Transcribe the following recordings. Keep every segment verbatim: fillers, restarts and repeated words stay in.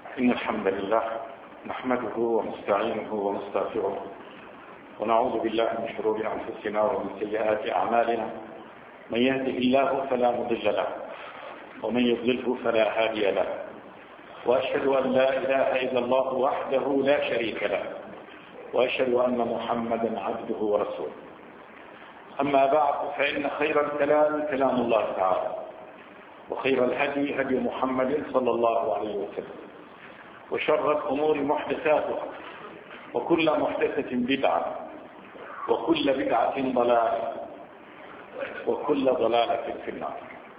إن الحمد لله نحمده ونستعينه ونستغفره ونعوذ بالله من شرور أنفسنا ومن سيئات أعمالنا. من يهده الله فلا مضل له ومن يضلله فلا هادي له، وأشهد أن لا إله إلا الله وحده لا شريك له، وأشهد أن محمدا عبده ورسوله. أما بعد، فإن خير الكلام كلام الله تعالى، وخير الهدي هدي محمد صلى الله عليه وسلم، وشر الأمور محدثاتها، وكل محدثة بدعة، وكل بدعة ضلالة، وكل ضلالة في النار.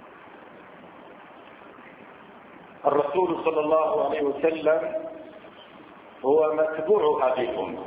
الرسول صلى الله عليه وسلم هو متبوع هذه الأمة،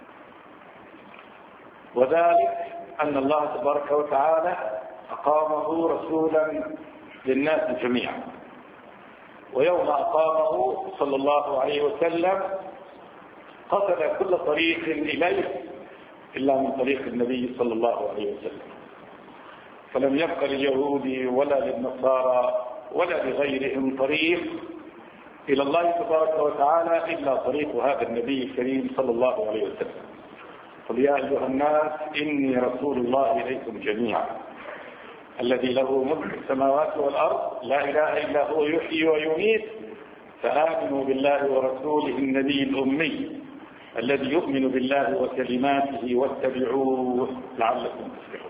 وذلك أن الله تبارك وتعالى أقامه رسولا للناس جميعا، ويوم أقامه صلى الله عليه وسلم قصد كل طريق إليه إلا من طريق النبي صلى الله عليه وسلم، فلم يبق لليهود ولا للنصارى ولا لغيرهم طريق إلى الله تبارك وتعالى إلا طريق هذا النبي الكريم صلى الله عليه وسلم. قل يا أيها الناس إني رسول الله إليكم جميعا الذي له ملك السماوات والأرض لا إله إلا هو يحيي ويميت، فآمنوا بالله ورسوله النبي الأمي الذي يؤمن بالله وكلماته واتبعوه لعلكم تفلحون.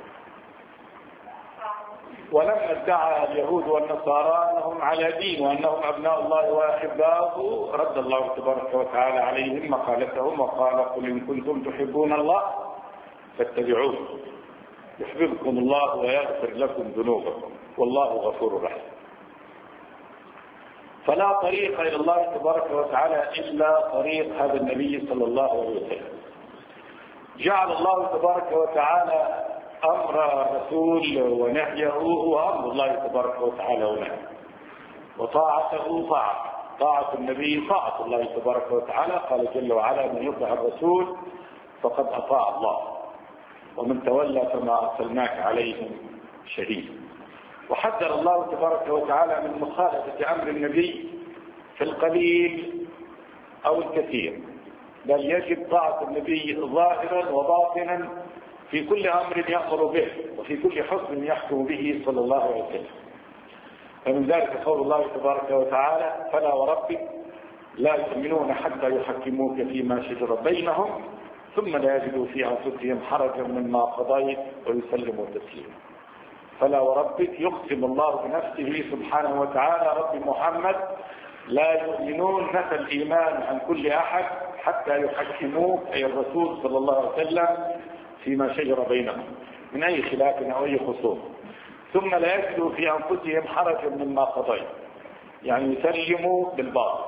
ولما ادعى اليهود والنصارى أنهم على دين وأنهم أبناء الله وأحباؤه، رد الله تبارك وتعالى عليهم مقالتهم وقال: قل إن كنتم تحبون الله فاتبعوه يحببكم الله ويغفر لكم ذنوبكم والله غفور رحيم. فلا طريق إلى الله تبارك وتعالى إلا طريق هذا النبي صلى الله عليه وسلم. جعل الله تبارك وتعالى أمر الرسول ونهيه هو أمر الله تبارك وتعالى ونهيه، وطاعته طاعة طاعة النبي طاعة الله تبارك وتعالى. قال جل وعلا: من يطع الرسول فقد أطاع الله ومن تولى فما أرسلناك عليهم شهيد. وحذر الله تبارك وتعالى من مخالفة أمر النبي في القليل أو الكثير، بل يجب طاعة النبي ظاهرا وباطنا في كل أمر يأمر به وفي كل حكم يحكم به صلى الله عليه وسلم. فمن ذلك قول الله تبارك وتعالى: فلا وربك لا يؤمنون حتى يحكموك فيما شجر بينهم ثم لا يجدوا في أنفسهم حرجا مما قضيت ويسلموا تسليما. فلا وربك يقسم الله بنفسه سبحانه وتعالى: رب محمد لا يؤمنون نفى الإيمان عن كل أحد حتى يحكموك أي الرسول صلى الله عليه وسلم فيما شجر بينهم من أي خلاف أو أي خصوم، ثم لا يجدوا في أنفسهم حرجا مما قضيت، يعني يسلموا بالباطل،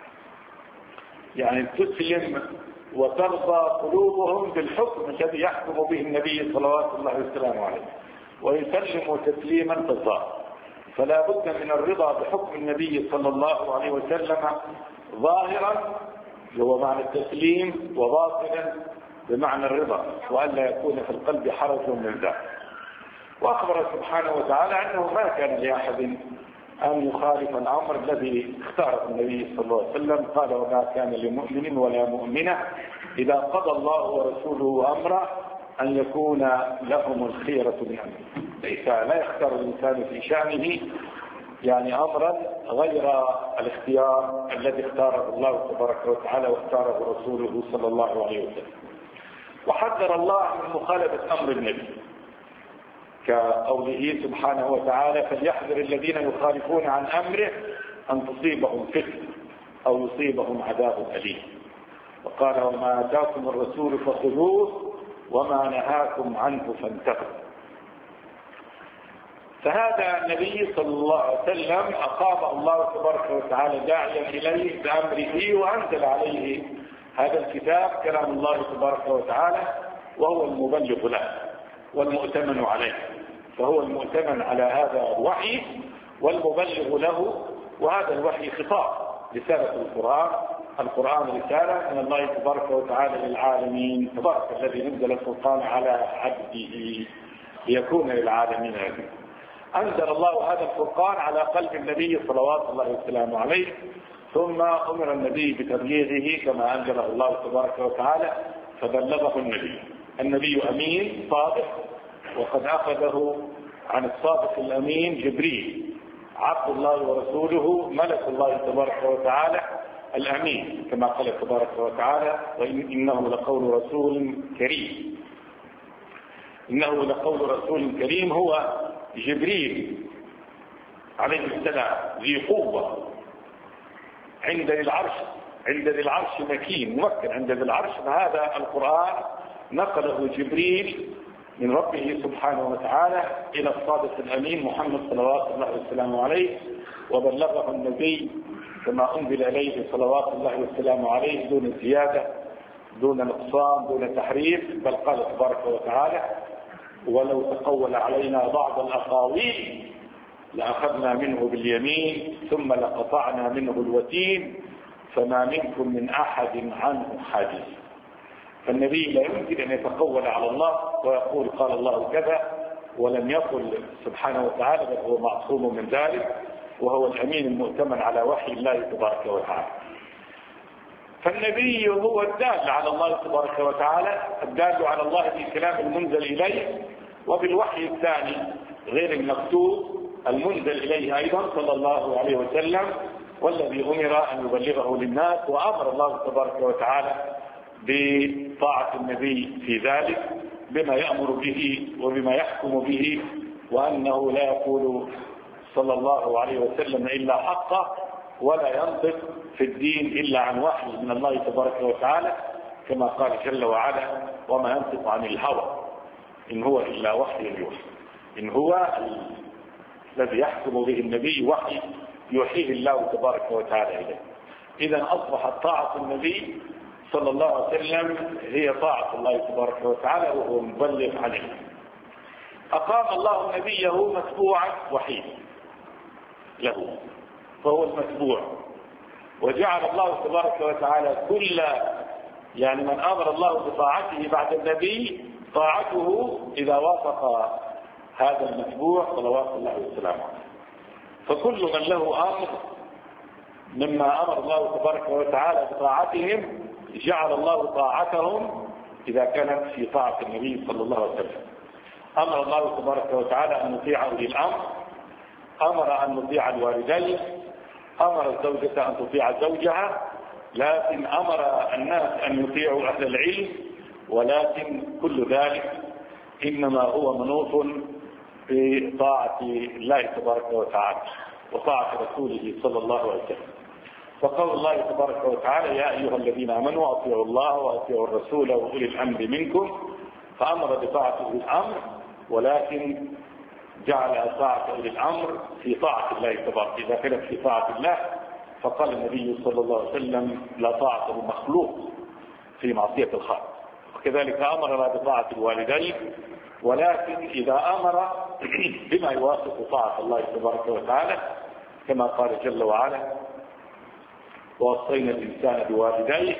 يعني تسلم وترضى قلوبهم بالحكم الذي يحكم به النبي صلوات الله وسلامه عليه، ويسلموا تسليما في الظاهر. فلا بد من الرضا بحكم النبي صلى الله عليه وسلم ظاهرا هو معنى التسليم، وباطنا بمعنى الرضا، وألا يكون في القلب حرج من ذلك. وأخبر سبحانه وتعالى أنه ما كان لأحد أن يخالف الأمر الذي اختاره النبي صلى الله عليه وسلم. قال: وما كان لمؤمن ولا مؤمنة إذا قضى الله ورسوله أمرا أن يكون لهم الخيرة من أمره. ليس لا يختار الإنسان في شأنه يعني أمرا غير الاختيار الذي اختاره الله تبارك وتعالى واختاره رسوله صلى الله عليه وسلم. وحذر الله من مخالفة أمر النبي كقوله سبحانه وتعالى: فليحذر الذين يخالفون عن أمره أن تصيبهم فتنة أو يصيبهم عذاب أليم. وقال: وما آتاكم الرسول فخذوه وما نهاكم عنه فانتهوا. فهذا النبي صلى الله عليه وسلم أقام الله تبارك وتعالى داعيا إليه بأمره، وأنزل عليه هذا الكتاب كلام الله تبارك وتعالى، وهو المبلغ له والمؤتمن عليه. فهو المؤتمن على هذا الوحي والمبلغ له، وهذا الوحي خطاب رسالة القرآن. القرآن رسالة من الله تبارك وتعالى للعالمين. تبارك الذي نزل الفرقان على عبده ليكون للعالمين نذيرا. أنزل الله هذا الفرقان على قلب النبي صلوات الله وسلامه عليه، ثم أمر النبي بتبليغه كما أنزله الله تبارك وتعالى فبلغه النبي. النبي أمين صادق، وقد أخذه عن الصادق الأمين جبريل عبد الله ورسوله ملك الله تبارك وتعالى الأمين، كما قال تبارك وتعالى وإنه لقول رسول كريم. إنه لقول رسول كريم هو جبريل عليه السلام ذي قوة عند ذي العرش، عند ذي العرش مكين ممكن عند ذي العرش. فهذا القرآن نقله جبريل من ربه سبحانه وتعالى إلى الصادق الأمين محمد صلوات الله وسلامه عليه، وبلغه النبي كما أنزل إليه صلوات الله وسلامه عليه دون زيادة دون نقصان دون تحريف. بل قال تبارك وتعالى ولو تقول علينا بعض الأقاويل لأخذنا منه باليمين ثم لقطعنا منه الوتين فما منكم من أحد عنه حاجز. فالنبي لا يمكن أن يتقول على الله ويقول قال الله كذا ولم يقل سبحانه وتعالى، بل هو معصوم من ذلك، وهو الأمين المؤتمن على وحي الله تبارك وتعالى. فالنبي هو الدال على الله تبارك وتعالى، الدال على الله بالكلام المنزل إليه وبالوحي الثاني غير المكتوب المنزل إليه أيضا صلى الله عليه وسلم، والذي أمر أن يبلغه للناس. وأمر الله تبارك وتعالى بطاعة النبي في ذلك بما يأمر به وبما يحكم به، وأنه لا يقول صلى الله عليه وسلم إلا حقه، ولا ينطق في الدين إلا عن وحي من الله تبارك وتعالى، كما قال جل وعلا وما ينطق عن الهوى إن هو إلا وحي يوحى. إن هو الذي يحكم به النبي وحي يوحيه الله تبارك وتعالى إليه. إذا أصبحت طاعة النبي صلى الله عليه وسلم هي طاعة الله تبارك وتعالى وهو مبلغ عليه. أقام الله نبيه متبوعا وحيدا له فهو المتبوع، وجعل الله تبارك وتعالى كل يعني من أمر الله بطاعته بعد النبي طاعته إذا وافق هذا المتبوع صلوات الله وسلامه عليه. فكل من له أمر مما أمر الله تبارك وتعالى بطاعتهم جعل الله طاعتهم إذا كانت في طاعة النبي صلى الله عليه وسلم. أمر الله تبارك وتعالى أن نطيع أولي الأمر، أمر أن نطيع الوالدين، أمر الزوجة أن تطيع زوجها، لكن أمر الناس أن يطيعوا أهل العلم. ولكن كل ذلك إنما هو منوط بطاعة الله تبارك وتعالى وطاعة رسوله صلى الله عليه وسلم. فقول الله تبارك وتعالى يا أيها الذين آمنوا أطيعوا الله وأطيعوا الرسول وأولي الأمر منكم، فأمر بطاعة أولي الأمر، ولكن جعل طاعة أولي الأمر في طاعة الله تبارك. إذا كانت في طاعة الله فقال النبي صلى الله عليه وسلم لا طاعة للمخلوق في معصية الخالق. وكذلك أمرنا بطاعة الوالدين، ولكن إذا أمر بما يوافق طاعة الله تبارك وتعالى كما قال جل وعلا ووصينا الإنسان بوالديه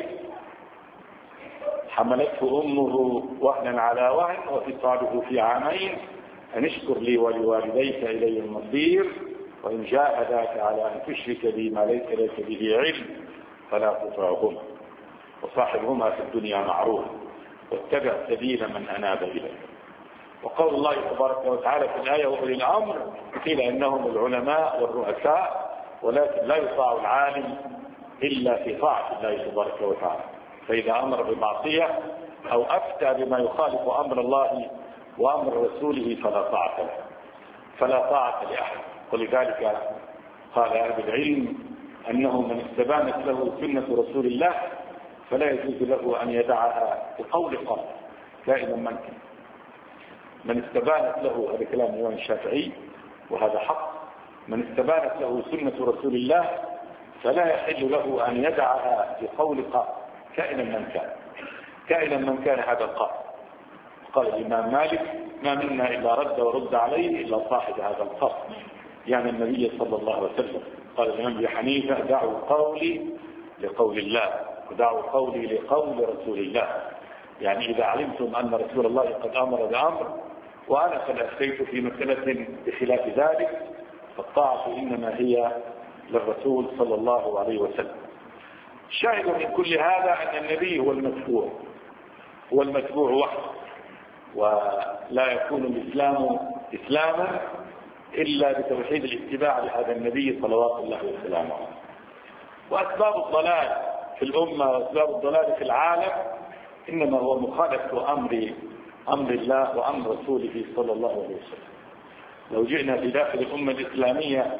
حملته أمه وهنا على وهن وفصاله في عامين أن اشكر لي ولوالديك إلي المصير وإن جاهداك على أن تشرك بي ما ليس لك به علم فلا تطعهما وصاحبهما في الدنيا معروفا واتبع سبيل من أناب إليه. وقول الله تبارك وتعالى في الآية وأولي الأمر قيل إنهم العلماء والرؤساء، ولكن لا يطاع العالم إلا في طاعة الله تبارك وتعالى. فإذا أمر بمعصية أو أفتى بما يخالف أمر الله وأمر رسوله فلا طاعة له فلا طاعة لأحد. ولذلك قال أهل العلم أنه من استبانت له سنة رسول الله فلا يجوز له أن يدعها بقول قال كائنا من كان. من استبانت له، هذا كلام الإمام الشافعي وهذا حق، من استبانت له سنة رسول الله فلا يحل له أن يدعها بقول قال كائنا من كان. كائنا من كان هذا القول. قال الإمام مالك ما منا إلا رد ورد عليه إلا صاحب هذا القول، يعني النبي صلى الله عليه وسلم. قال الإمام أبي حنيفة دعوا قولي لقول الله ودعوا قولي لقول رسول الله. يعني إذا علمتم أن رسول الله قد أمر بأمر وأنا قد أفتيت في مسألة بخلاف ذلك فالطاعة إنما هي للرسول صلى الله عليه وسلم. الشاهد من كل هذا أن النبي هو المتبوع، هو المتبوع وحده، ولا يكون الإسلام إسلاما إلا بتوحيد الاتباع لهذا النبي صلوات الله وسلامه. وأسباب الضلال في الأمة وأسباب الضلال في العالم إنما هو مخالفة أمر أمر الله وأمر رسوله صلى الله عليه وسلم. لو جئنا في داخل الأمة الإسلامية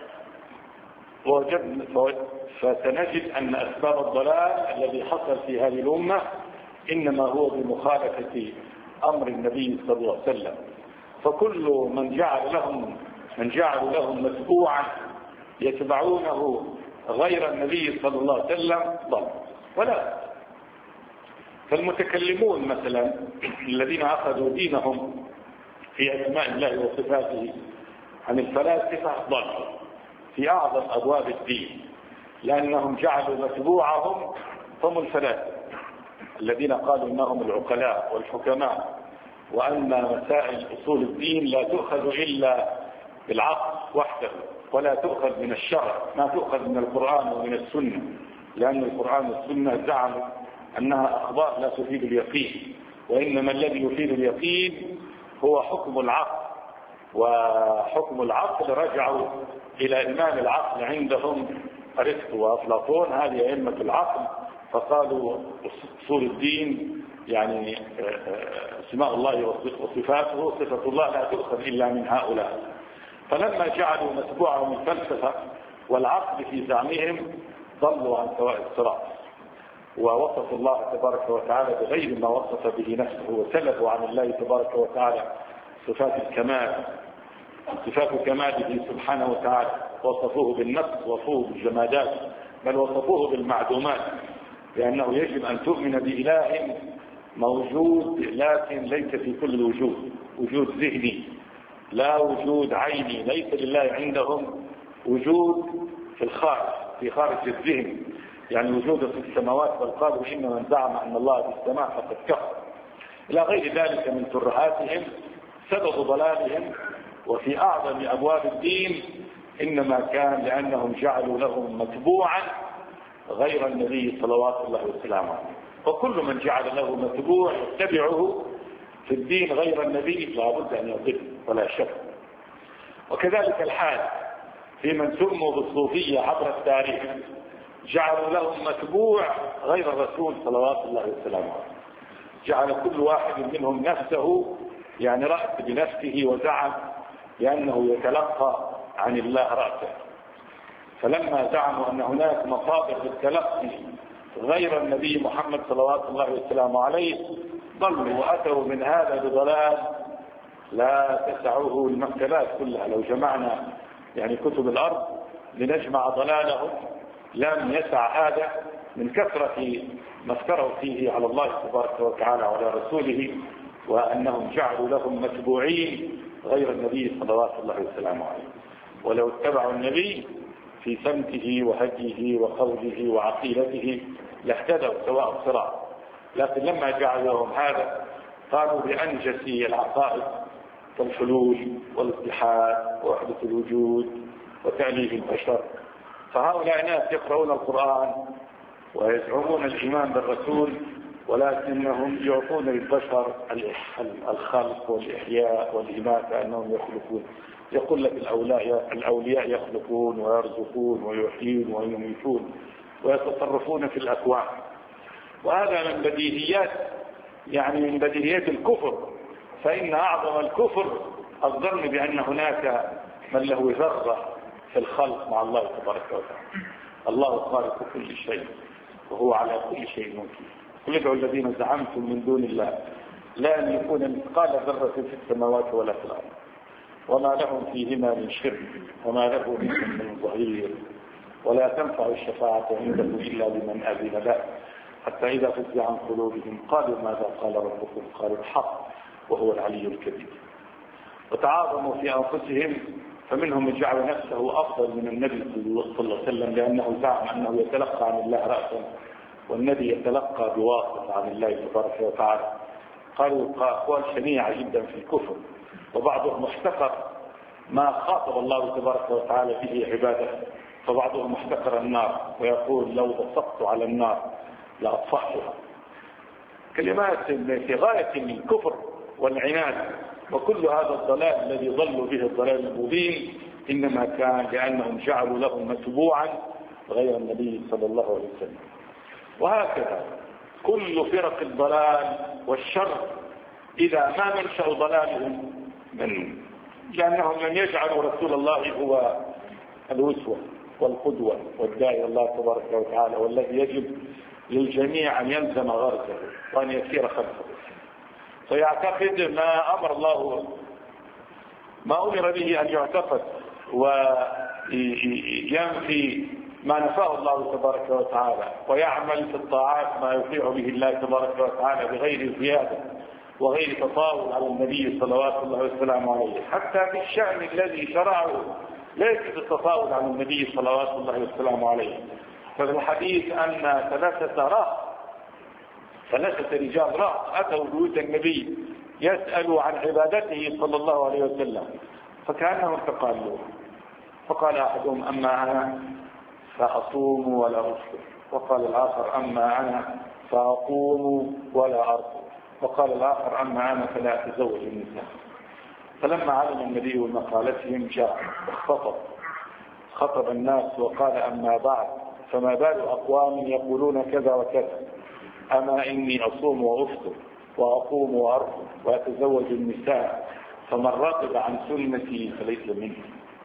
ووجدنا فسنجد أن أسباب الضلال الذي حصل في هذه الأمة إنما هو بمخالفة أمر النبي صلى الله عليه وسلم. فكل من جعل لهم من جعل لهم متبوعا يتبعونه غير النبي صلى الله عليه وسلم ضل. ولا فالمتكلمون مثلا الذين أخذوا دينهم في أسماء الله وصفاته عن الفلاسفة ضل في أعظم أبواب الدين، لأنهم جعلوا متبوعهم هم الفلاسفة الذين قالوا إنهم العقلاء والحكماء، وأن مسائل أصول الدين لا تؤخذ إلا بالعقل وحده ولا تؤخذ من الشرع، ما تؤخذ من القرآن ومن السنة، لأن القرآن والسنة زعموا أنها أخبار لا تفيد اليقين، وإنما الذي يفيد اليقين هو حكم العقل. وحكم العقل رجعوا إلى إمام العقل عندهم أرسطو وأفلاطون، هذه أئمة العقل، فقالوا أصول الدين يعني اسماء الله وصفاته، صفة الله لا تؤخذ إلا من هؤلاء. فلما جعلوا متبوعهم الفلسفة والعقل في زعمهم ضلوا عن سواء الصراط، ووصفوا الله تبارك وتعالى بغير ما وصف به نفسه، وسلبوا عن الله تبارك وتعالى صفات الكمال، صفات كماله سبحانه وتعالى، وصفوه بالنقص وصفوه بالجمادات، بل وصفوه بالمعدومات، لأنه يجب أن تؤمن بإله موجود لكن ليس في كل الوجود، وجود ذهني لا وجود عيني، ليس لله عندهم وجود في الخارج في خارج الذهن، يعني وجود في السماوات، بل قالوا إن من زعم أن الله في السماء فقد كفر، إلى غير ذلك من ترهاتهم. سبب ضلالهم وفي أعظم أبواب الدين إنما كان لأنهم جعلوا لهم متبوعا غير النبي صلوات الله وسلامه. وكل من جعل له متبوع يتبعه في الدين غير النبي لا بد أن يضل ولا شك. وكذلك الحال في من سموا بالصوفية عبر التاريخ، جعلوا لهم متبوع غير الرسول صلوات الله وسلامه. جعل كل واحد منهم نفسه يعني رأس بنفسه، وزعم لأنه يتلقى عن الله رأسه. فلما زعموا أن هناك مصادر للتلقي غير النبي محمد صلوات الله وسلامه عليه ضلوا وأتوا من هذا بضلال لا تسعه المكتبات كلها. لو جمعنا يعني كتب الأرض لنجمع ضلالهم لم يسع هذا من كثرة ما افتروا فيه على الله تبارك وتعالى وعلى رسوله، وأنهم جعلوا لهم متبوعين غير النبي صلوات الله وسلامه عليه. ولو اتبعوا النبي في سمته وهديه وقوله وعقيدته لاهتدوا سواء الصراط، لكن لما جعلوا لهم هذا قالوا بأنجس العقائد كالحلول والاتحاد ووحدة الوجود وتأليف البشر. فهؤلاء ناس يقرؤون القرآن ويزعمون الإيمان بالرسول، ولكنهم يعطون للبشر الخلق والإحياء والإماتة، أنهم يخلقون. يقول لك الأولياء, الأولياء يخلقون ويرزقون ويحيون ويميتون ويتصرفون في الأكوان، وهذا من بديهيات يعني من بديهيات الكفر. فإن أعظم الكفر الظن بأن هناك من له ذرة في الخلق مع الله تبارك وتعالى. الله خالق كل شيء وهو على كل شيء وكيل. قل ادعوا الذين زعمتم من دون الله لا يملكون مثقال ذرة في السماوات ولا في الأرض وما لهم فيهما من شرك وما له منهم من ظهير ولا تنفع الشفاعة عنده إلا لمن أذن له حتى إذا فزع عن قلوبهم قالوا ماذا قال ربكم قالوا الحق وهو العلي الكبير. وتعاظموا في أنفسهم، فمنهم من جعل نفسه أفضل من النبي صلى الله عليه وسلم لأنه زعم أنه يتلقى عن الله رأسا والنبي يتلقى بواسطة عن الله تبارك وتعالى. قالوا أقوال شنيعة جدا في الكفر، وبعضهم احتقر ما خاطب الله تبارك وتعالى به عباده فبعضهم احتقر النار ويقول لو بصقت على النار لأطفأتها. كلمات في غاية الكفر والعناد. وكل هذا الضلال الذي ضلوا به الضلال المبين إنما كان لأنهم جعلوا له متبوعا غير النبي صلى الله عليه وسلم. وهكذا كل فرق الضلال والشر إذا ما منشأ ضلالهم من لأنهم لم يجعلوا رسول الله هو الأسوة والقدوة والداعي الله تبارك وتعالى والذي يجب للجميع أن يلزم غرزه وأن يسير خلفه. فيعتقد ما أمر الله ما أمر به أن يعتقد وينفي ما نفاه الله تبارك وتعالى ويعمل في الطاعات ما يطيع به الله تبارك وتعالى بغير زيادة وغير تطاول على النبي صلوات الله وسلامه عليه. حتى في الشأن الذي شرعه ليس بالتطاول على النبي صلوات الله وسلامه عليه. ففي الحديث أن ثلاثة رهط ثلاثة رجال رهط أتوا بيوت النبي يسألوا عن عبادته صلى الله عليه وسلم فكأنهم تقالوا. فقال أحدهم أما أنا فأصوم ولا أفطر، وقال الآخر أما أنا فأقوم ولا أرقد، وقال الآخر أما أنا فلا أتزوج النساء. فلما علم النبي بمقالتهم جاء وخطب خطب الناس وقال أما بعد فما بال أقوام يقولون كذا وكذا، أما إني أصوم وأفطر وأقوم وأرقد وأتزوج النساء فمن رغب عن سنتي فليس مني.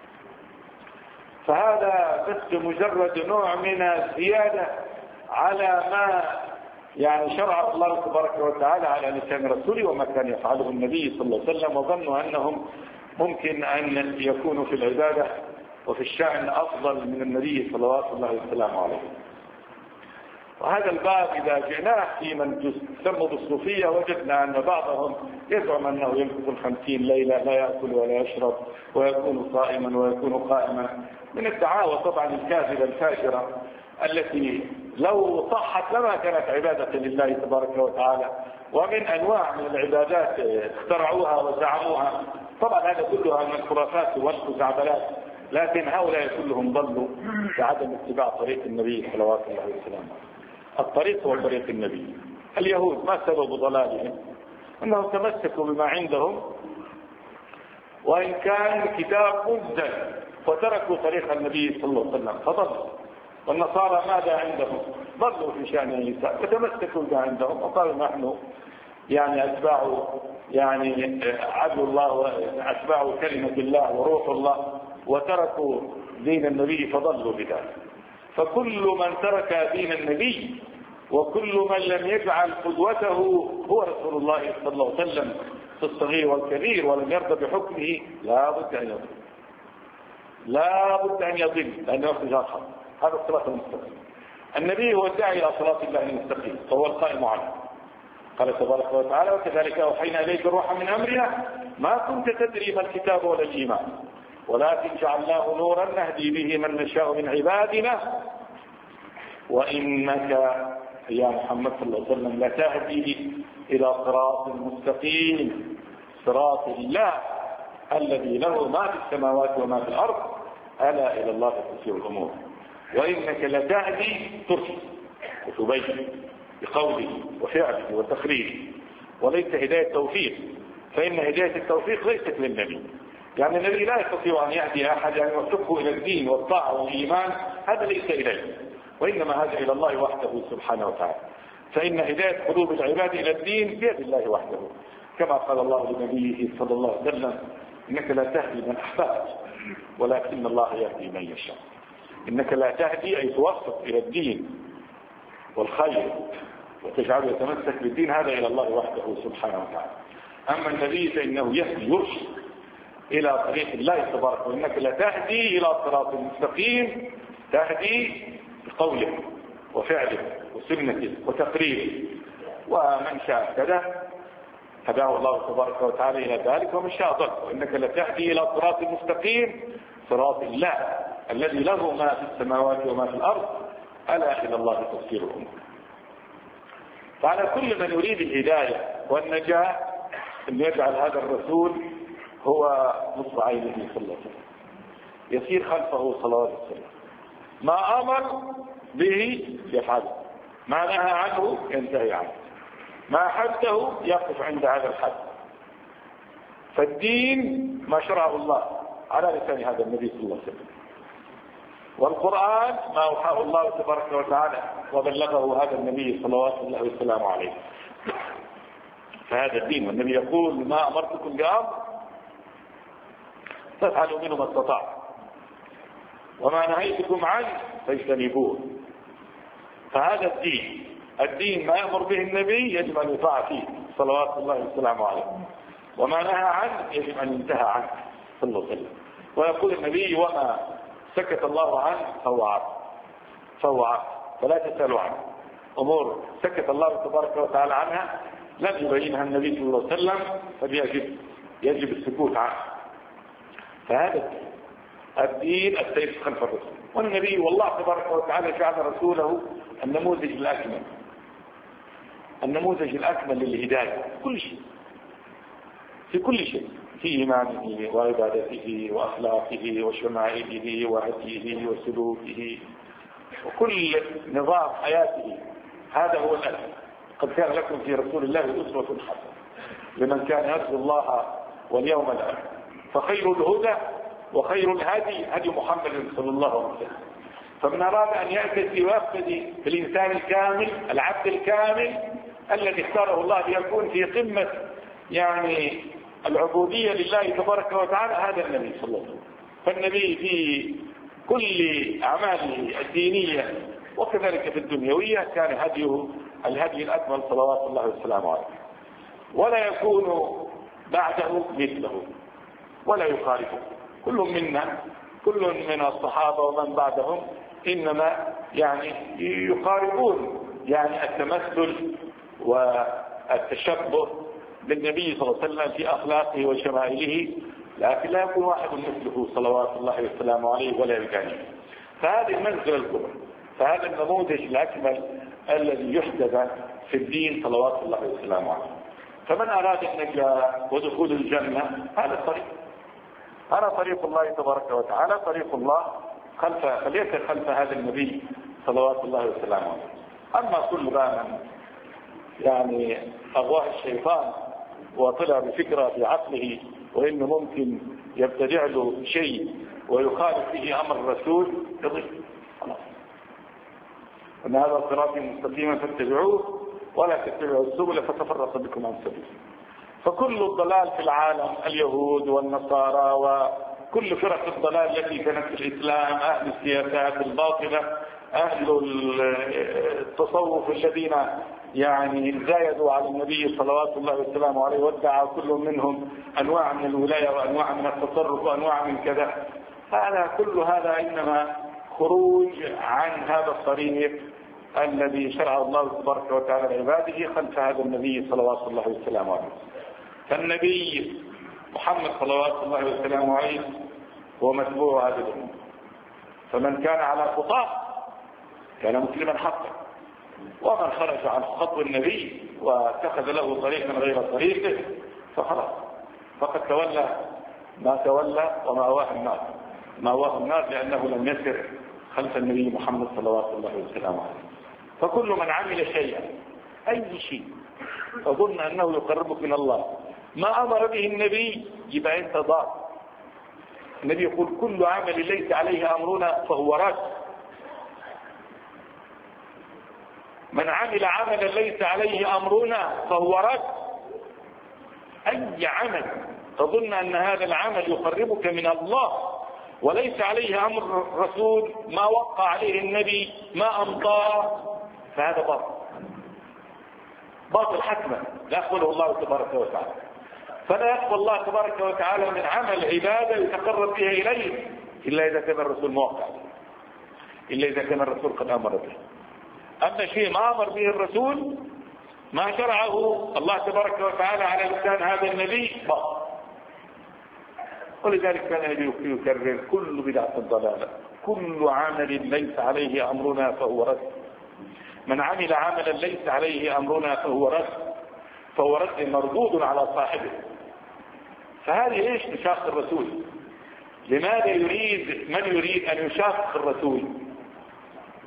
فهذا بس مجرد نوع من الزيادة على ما يعني شرع الله تبارك وتعالى على لسان رسوله وما كان يفعله النبي صلى الله عليه وسلم، وظنوا أنهم ممكن أن يكونوا في العبادة وفي الشأن أفضل من النبي صلوات الله وسلامه عليه. وهذا الباب إذا جئناه في من تسموا بالصوفية وجدنا أن بعضهم يزعم أنه يمكث الخمسين ليلة لا يأكل ولا يشرب ويكون صائما ويكون قائما، من الدعاوى طبعا الكاذبة الفاجرة التي لو صحت لما كانت عبادة لله تبارك وتعالى، ومن أنواع من العبادات اخترعوها وزعموها. طبعا هذا كلها من الخرافات والخزعبلات، لكن هؤلاء كلهم ضلوا بعدم اتباع طريق النبي صلوات الله وسلامه. الطريق هو طريق النبي. اليهود ما سبب ضلالهم؟ أنهم تمسكوا بما عندهم وإن كان كتاب منزل وتركوا طريق النبي صلى الله عليه وسلم فضلوا. والنصارى ماذا عندهم؟ ضلوا في شأن النساء فتمسكوا بما عندهم وقالوا نحن يعني أتباع يعني عدل الله وأتباع كلمة الله وروح الله، وتركوا دين النبي فضلوا بذلك. فكل من ترك دين النبي وكل من لم يجعل قدوته هو رسول الله صلى الله عليه وسلم في الصغير والكبير ولم يرضى بحكمه لا بد أن يضل لا بد أن يضل لأنه يخرج الخط. هذا الصراط المستقيم. النبي هو الداعي إلى صراط الله المستقيم فهو القائم عنه. قال تبارك وتعالى وكذلك أوحينا إليك الروح من أمرنا ما كنت تدري ما الكتاب ولا الإيمان ولكن جعلناه نورا نهدي به من نشاء من عبادنا وإنك يا محمد صلى الله عليه وسلم لتهدي إلى صراط مستقيم صراط الله الذي له ما في السماوات وما في الأرض ألا إلى الله تسير الأمور. وإنك لتهدي ترشد وتبين بقوله وفعله وتقريره وليس هداية توفيق، فإن هداية التوفيق ليست للنبي. يعني النبي لا يستطيع أن يهدي أحد أن يوفقه إلى الدين والطاعة والإيمان، هذا ليس إليه، وإنما هذا إلى الله وحده سبحانه وتعالى. فإن هداية قلوب العباد إلى الدين بيد الله وحده، كما قال الله لنبيه صلى الله عليه وسلم إنك لا تهدي من أحببت ولكن الله يهدي من يشاء. إنك لا تهدي أي توفق إلى الدين والخير وتجعله يتمسك بالدين، هذا إلى الله وحده سبحانه وتعالى. أما النبي فإنه يهدي يرشد إلى طريق الله تبارك وإنك لا تهدي إلى صراط مستقيم، تهدي بقوله وفعله وسنته وتقريره. ومن شاء كذا هداه الله تبارك وتعالى إلى ذلك ومن شاء ضل. وإنك لا تهدي إلى صراط مستقيم صراط الله الذي له ما في السماوات وما في الأرض ألا إلى الله تسير الأمور. فعلى كل من يريد الهداية والنجاة أن يجعل هذا الرسول هو نصب عينه صلى الله عليه وسلم، يسير خلفه صلى الله عليه وسلم ما أمر به يفعله، ما نهى عنه ينتهي عنه، ما حده يقف عند هذا الحد. فالدين ما شرعه الله على لسان هذا النبي صلى الله عليه وسلم، والقرآن ما أوحاه الله تبارك وتعالى وبلغه هذا النبي صلوات الله وسلامه عليه. فهذا الدين، والنبي يقول ما أمرتكم بأمر فافعلوا منه ما استطعتم وما نهيتكم عنه فاجتنبوه. فهذا الدين، الدين ما يأمر به النبي يجب أن يطاع فيه صلوات الله وسلامه عليه، وما نهى عنه يجب أن ينتهى عنه صلى الله عليه وسلم. ويقول النبي وما سكت الله عنه فهو عفو فهو عفو فلا تسألوا عنه. أمور سكت الله تبارك وتعالى عنها لم يبينها النبي صلى الله عليه وسلم فبيجب يجب السكوت عنه. فهذا الدين السيف خلف الرسول، والنبي والله تبارك وتعالى جعل رسوله النموذج الأكمل، النموذج الأكمل للهداية كل شيء، في كل شيء، في إيمانه وعبادته وأخلاقه وشمائله وهديه وسلوكه وكل نظام حياته. هذا هو الأساس. قد كان لكم في رسول الله أسوة حسنة لمن كان يرجو الله واليوم الآخر. فخير الهدى وخير الهدي هدي محمد صلى الله عليه وسلم. فمن أراد أن يأتي ويقتدي بالإنسان الكامل العبد الكامل الذي اختاره الله ليكون في قمة يعني العبودية لله تبارك وتعالى هذا النبي صلى الله عليه وسلم. فالنبي في كل أعماله الدينية وكذلك في الدنيوية كان هديه الهدي الأكمل صلوات الله وسلامه عليه، ولا يكون بعده مثله ولا يخالفه. كل منا كل من الصحابة ومن بعدهم إنما يعني يقاربون يعني التمثل والتشبه بالنبي صلى الله عليه وسلم في أخلاقه وشمائله، لكن لا يكون واحد مثله صلوات الله وسلامه عليه ولا يجانيه. فهذه المنزلة الكبرى، فهذا النموذج الأكمل الذي يحدث في الدين صلوات الله وسلامه عليه. فمن أراد النجاة ودخول الجنة هذا الطريق، هذا طريق الله تبارك وتعالى، طريق الله خلف فليس خلف هذا النبي صلوات الله وسلامه عليه. أما كل من يعني أغواه الشيطان وطلع بفكرة في عقله وإنه ممكن يبتدع له شيء ويخالف فيه أمر الرسول يضل. خلاص، أن هذا صراطي مستقيما فاتبعوه ولا تتبعوا السبل فتفرق بكم عن سبيله. فكل الضلال في العالم اليهود والنصارى وكل فرق الضلال التي كانت في الإسلام، أهل السياسات الباطلة، أهل التصوف الذين يعني زايدوا على النبي صلوات الله وسلامه عليه وادعى كل منهم أنواع من الولاية وأنواع من التصرف وأنواع من كذا، هذا كل هذا إنما خروج عن هذا الطريق الذي شرعه الله تبارك وتعالى لعباده خلف هذا النبي صلوات الله وسلامه عليه. فالنبي محمد صلوات الله وسلامه عليه هو متبوع هذه الأمة، فمن كان على خطاه كان مسلما حقا، ومن خرج عن خطو النبي واتخذ له طريقا غير طريقه فخلاص فقد تولى ما تولى ومأواه النار، مأواه النار لأنه لم يسر خلف النبي محمد صلوات الله وسلامه عليه. فكل من عمل شيئا أي شيء أظن أنه يقربك من الله ما أمر به النبي يبقى أنت ضال. النبي يقول كل عمل ليس عليه أمرنا فهو رد. من عمل عملا ليس عليه أمرنا فهو رد. أي عمل تظن أن هذا العمل يقربك من الله وليس عليه أمر الرسول ما وقع عليه النبي ما أمضاه فهذا باطل، باطل حتما لا يقبله الله تبارك وتعالى. فلا يقبل الله تبارك وتعالى من عمل عبادة يتقرب بها إليه إلا إذا كان الرسول موقع، إلا إذا كان الرسول قد أمر به. أما شيء ما أمر به الرسول ما شرعه الله تبارك وتعالى على لسان هذا النبي باطل. ولذلك كان النبي يكرر كل بدعة ضلالة، كل عمل ليس عليه أمرنا فهو رد. من عمل عملا ليس عليه أمرنا فهو رد، فهو رد مردود على صاحبه. فهذه ايش نشاق الرسول؟ لماذا يريد من يريد أن يشاق الرسول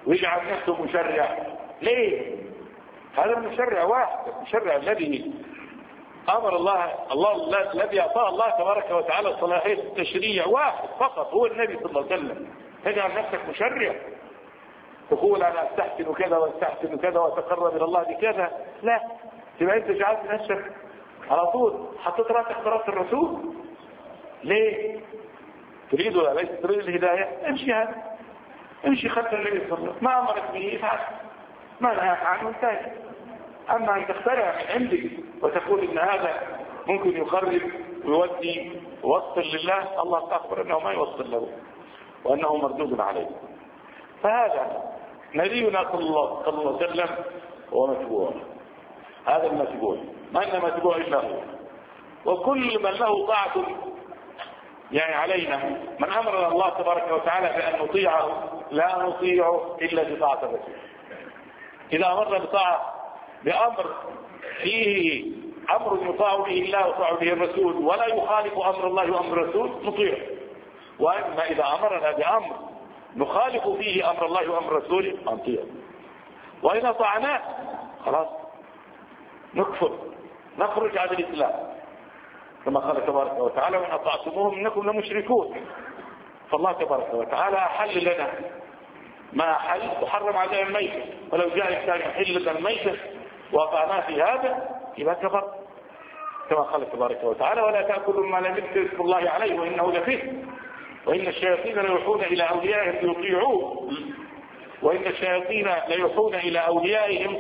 ويجعل نفسه مشرع. ليه؟ هذا المشرع واحد، المشرع الذي امر الله الله الذي اعطاه الله تبارك وتعالى صلاحيه التشريع واحد فقط، هو النبي صلى الله عليه وسلم. تجعل نفسك مشرع تقول انا استحسن كذا واستحسن كذا واتقرب الى الله بكذا، لا، تبقى انت جعلت نفسك على طول حطيت راسك براس الرسول. ليه؟ تريد ولا ليس تريد الهدايه؟ امشي هذا، امشي خلف النبي صلى الله عليه وسلم، ما امرك به افعل، ما نهاك عنه انتهى. اما ان تخترع من عندك وتقول ان هذا ممكن يخرب ويودي وصل لله، الله اخبر انه ما يوصل له وانه مردود عليه. فهذا نبينا صلى الله عليه وسلم هو متبوع، هذا المتبوع، ما ان متبوع الا هو. وكل من له طاعه يعني علينا، من امرنا الله تبارك وتعالى بان نطيعه لا نطيعه الا بطاعه الرسول. اذا امرنا بطاعه بامر فيه امر يطاع به الله ويطاع به الرسول ولا يخالف امر الله وامر الرسول نطيعه. واما اذا امرنا بامر نخالف فيه امر الله وامر الرسول نطيعه. وان اطعناه خلاص نكفر نخرج عن الاسلام، كما قال تبارك وتعالى وان اطعتموهم انكم لمشركون. فالله تبارك وتعالى احل لنا ما احل وحرم علينا الميتة، ولو جاء الانسان حلة الميتة وقعناه في هذا يبقى كفر، كما قال تبارك وتعالى ولا تاكلوا ما لم يذكر الله عليه وانه لفسق وان الشياطين ليوحون الى اوليائهم ليطيعوه وان الشياطين ليوحون الى اوليائهم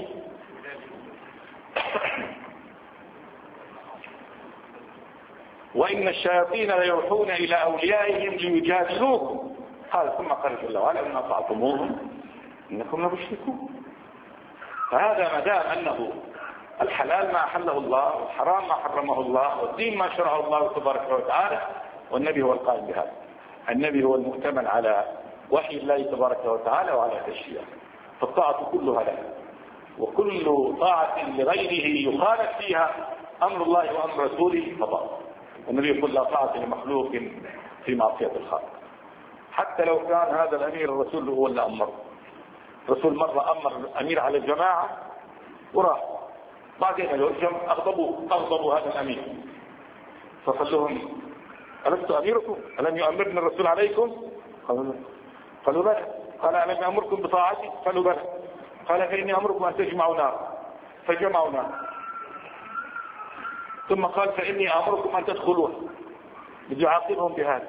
وإن الشياطين ليوحون إلى أوليائهم ليجادلوكم. قال ثم قال جل وعلا إن أطعتموهم إنكم لمشركون. فهذا ما دام أنه الحلال ما أحله الله والحرام ما حرمه الله والدين ما شرعه الله تبارك وتعالى، والنبي هو القائم بهذا. النبي هو المؤتمن على وحي الله تبارك وتعالى وعلى تشريعه، فالطاعة كلها له، وكل طاعة لغيره يخالف فيها أمر الله وأمر رسوله فضل. النبي يقول لا طاعة لمخلوق في معصية الخالق، حتى لو كان هذا الأمير الرسول هو اللي أمر. الرسول مرة أمر الأمير على الجماعة وراح، بعدين أغضبوا أغضبوا هذا الأمير فقال لهم ألست أميركم؟ ألم يؤمرني الرسول عليكم؟ قالوا قالوا بلى. قال ألم يأمركم بطاعتي؟ قالوا بلى. قال فإني أمركم أن تجمعوا نار، فجمعوا نار. ثم قال فإني أمركم أن تدخلوها، بده يعاقبهم بهذا.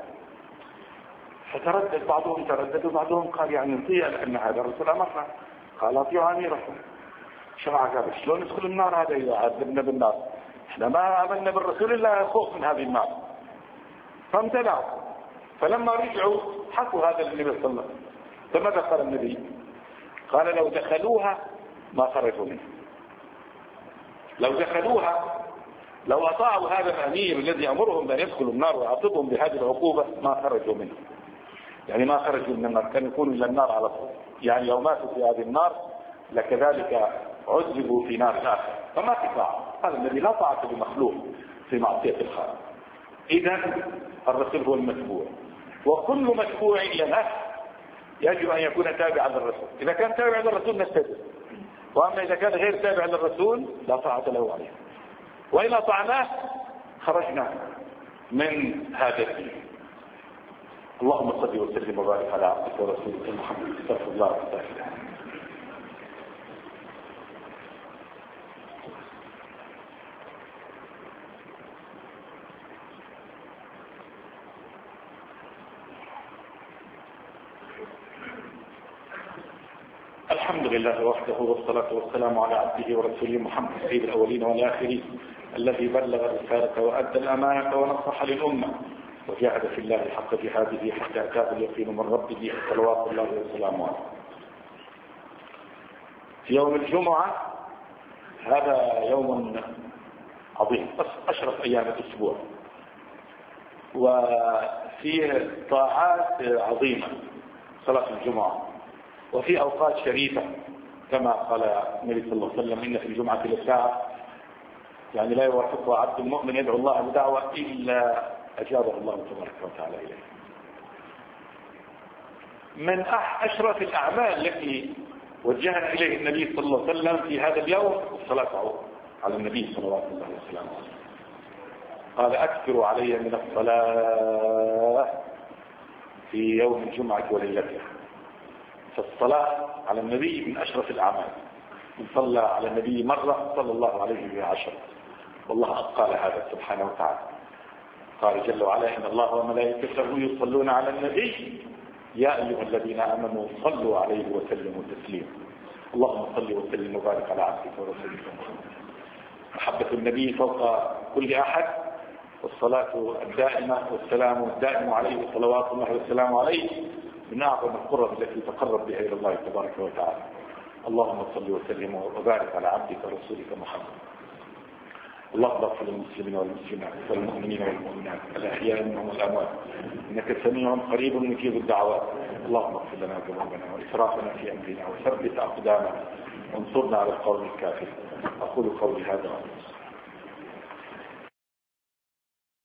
فتردد بعضهم تردد وبعضهم قال يعني نطيع لأن هذا الرسول أمرنا. قال أطيعوا أميركم. شرع قال شلون ندخل النار هذا إذا عذبنا بالنار؟ احنا ما آمنا بالرسول إلا خوف من هذه النار. فامتنعوا. فلما رجعوا حكوا هذا النبي صلى الله عليه وسلم. فماذا قال النبي؟ قال لو دخلوها ما خرجوا منها. لو دخلوها لو أطاعوا هذا الأمير الذي أمرهم بأن يدخلوا النار ويعاقبهم بهذه العقوبة ما خرجوا منه. يعني ما خرجوا من النار، كانوا يكونوا إلى النار على طول. يعني لو ماتوا في هذه النار لكذلك عذبوا في نار آخر. فما في طاعة. هذا الذي لا طاعة بمخلوق في معصية الخالق. إذا الرسول هو المتبوع، وكل متبوع له يجب أن يكون تابعا للرسول. إذا كان تابعا للرسول نتبع، وأما إذا كان غير تابع للرسول لا طاعة له عليه. وإن أطعناه خرجنا من هذا الدين. اللهم صل وسلم وبارك على عبدك ورسولك محمد. استغفر الله واتقوا الله. الحمد لله وحده والصلاة والسلام على عبده ورسوله محمد سيد الأولين والآخرين الذي بلغ الرسالة وأدى الأمانة ونصح للأمة وجاهد في الله حق جهاده حتى أتاه اليقين من ربه صلوات الله وسلامه عليه. في يوم الجمعة هذا يوم عظيم، أشرف أيام الأسبوع، وفيه طاعات عظيمة صلاة الجمعة، وفي أوقات شريفة كما قال النبي صلى الله عليه وسلم إن في الجمعة لساعة يعني لا يوافقها عبد المؤمن يدعو الله بدعوة إلا أجابه الله تبارك وتعالى إليه. من أشرف الأعمال التي وجهنا إليه النبي صلى الله عليه وسلم في هذا اليوم الصلاة على النبي صلى الله عليه وسلم. قال أكثروا علي من الصلاة في يوم الجمعة وليلتها. فالصلاة على النبي من أشرف الأعمال. من صلى على النبي مرة صلى الله عليه بعشر، والله قال هذا سبحانه وتعالى. قال جل وعلا إن الله وملائكته يصلون على النبي يا أيها الذين آمنوا صلوا عليه وسلموا تسليما. اللهم صل وسلم وبارك على عبدك ورسولك محمد. محبة النبي فوق كل أحد، والصلاة الدائمة والسلام الدائم عليه صلوات الله والسلام عليه من أعظم القرب التي تقرب بها إلى الله تبارك وتعالى. اللهم صل وسلم وبارك على عبدك ورسولك محمد. اللهم اغفر للمسلمين والمسلمات والمؤمنين والمؤمنات الأحياء منهم والأموات إنك سميع قريب مجيب الدعوات. اللهم اغفر لنا ذنوبنا وإسرافنا في أمرنا وثبت أقدامنا وانصرنا على القوم الكافرين. أقول قولي هذا